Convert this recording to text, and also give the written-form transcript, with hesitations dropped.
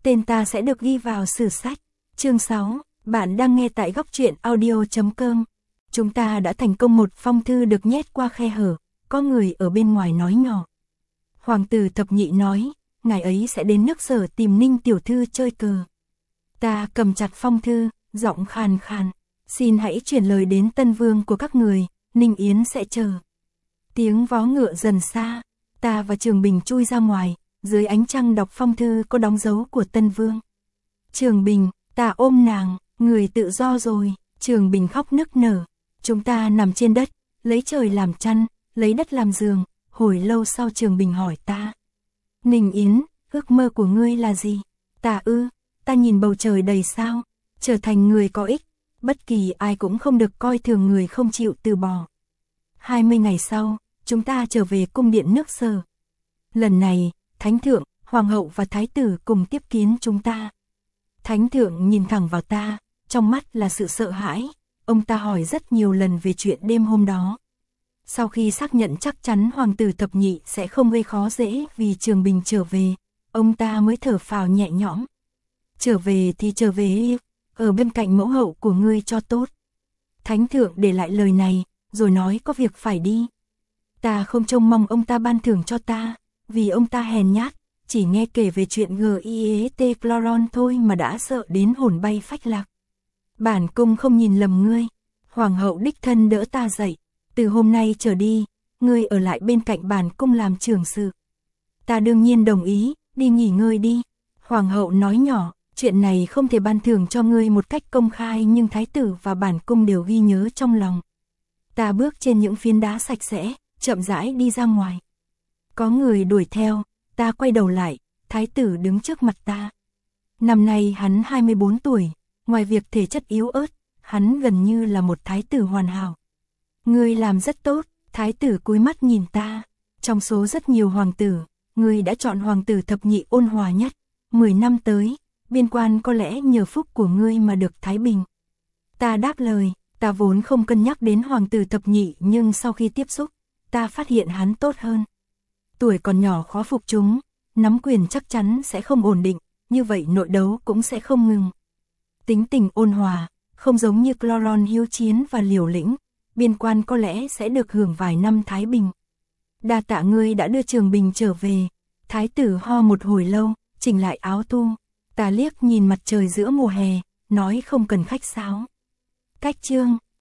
tên ta sẽ được ghi vào sử sách. Chương 6, bạn đang nghe tại góc truyện audio.com. Chúng ta đã thành công, một phong thư được nhét qua khe hở, có người ở bên ngoài nói nhỏ. Hoàng tử Thập Nhị nói, ngài ấy sẽ đến nước Sở tìm Ninh tiểu thư chơi cờ. Ta cầm chặt phong thư, giọng khàn khàn, xin hãy chuyển lời đến Tân Vương của các người, Ninh Yến sẽ chờ. Tiếng vó ngựa dần xa, ta và Trường Bình chui ra ngoài, dưới ánh trăng đọc phong thư có đóng dấu của Tân Vương. Trường Bình, ta ôm nàng, người tự do rồi. Trường Bình khóc nức nở. Chúng ta nằm trên đất, lấy trời làm chăn, lấy đất làm giường. Hồi lâu sau Trường Bình hỏi ta, Ninh Yến, ước mơ của ngươi là gì? Ta nhìn bầu trời đầy sao, trở thành người có ích, bất kỳ ai cũng không được coi thường người không chịu từ bỏ. 20 ngày sau, chúng ta trở về cung điện nước Sở. Lần này, Thánh thượng, Hoàng hậu và Thái tử cùng tiếp kiến chúng ta. Thánh thượng nhìn thẳng vào ta, trong mắt là sự sợ hãi. Ông ta hỏi rất nhiều lần về chuyện đêm hôm đó. Sau khi xác nhận chắc chắn Hoàng tử Thập Nhị sẽ không gây khó dễ vì Trường Bình trở về, ông ta mới thở phào nhẹ nhõm. Trở về thì trở về, ở bên cạnh mẫu hậu của ngươi cho tốt. Thánh thượng để lại lời này, rồi nói có việc phải đi. Ta không trông mong ông ta ban thưởng cho ta, vì ông ta hèn nhát, chỉ nghe kể về chuyện GIET Chloron thôi mà đã sợ đến hồn bay phách lạc. Bản cung không nhìn lầm ngươi, Hoàng hậu đích thân đỡ ta dậy, từ hôm nay trở đi, ngươi ở lại bên cạnh bản cung làm trưởng sự. Ta đương nhiên đồng ý, đi nghỉ ngơi đi. Hoàng hậu nói nhỏ, chuyện này không thể ban thưởng cho ngươi một cách công khai, nhưng thái tử và bản cung đều ghi nhớ trong lòng. Ta bước trên những phiến đá sạch sẽ, chậm rãi đi ra ngoài. Có người đuổi theo, ta quay đầu lại, thái tử đứng trước mặt ta. Năm nay hắn 24 tuổi, ngoài việc thể chất yếu ớt, hắn gần như là một thái tử hoàn hảo. Ngươi làm rất tốt, thái tử cúi mắt nhìn ta. Trong số rất nhiều hoàng tử, ngươi đã chọn Hoàng tử Thập Nhị ôn hòa nhất. 10 năm tới, biên quan có lẽ nhờ phúc của ngươi mà được thái bình. Ta đáp lời, ta vốn không cân nhắc đến Hoàng tử Thập Nhị, nhưng sau khi tiếp xúc, ta phát hiện hắn tốt hơn. Tuổi còn nhỏ khó phục chúng, nắm quyền chắc chắn sẽ không ổn định, như vậy nội đấu cũng sẽ không ngừng. Tính tình ôn hòa, không giống như Chloron hiếu chiến và liều lĩnh, biên quan có lẽ sẽ được hưởng vài năm thái bình. Đa tạ ngươi đã đưa Trường Bình trở về. Thái tử ho một hồi lâu, chỉnh lại áo tu. Ta liếc nhìn mặt trời giữa mùa hè, nói không cần khách sáo. Cách chương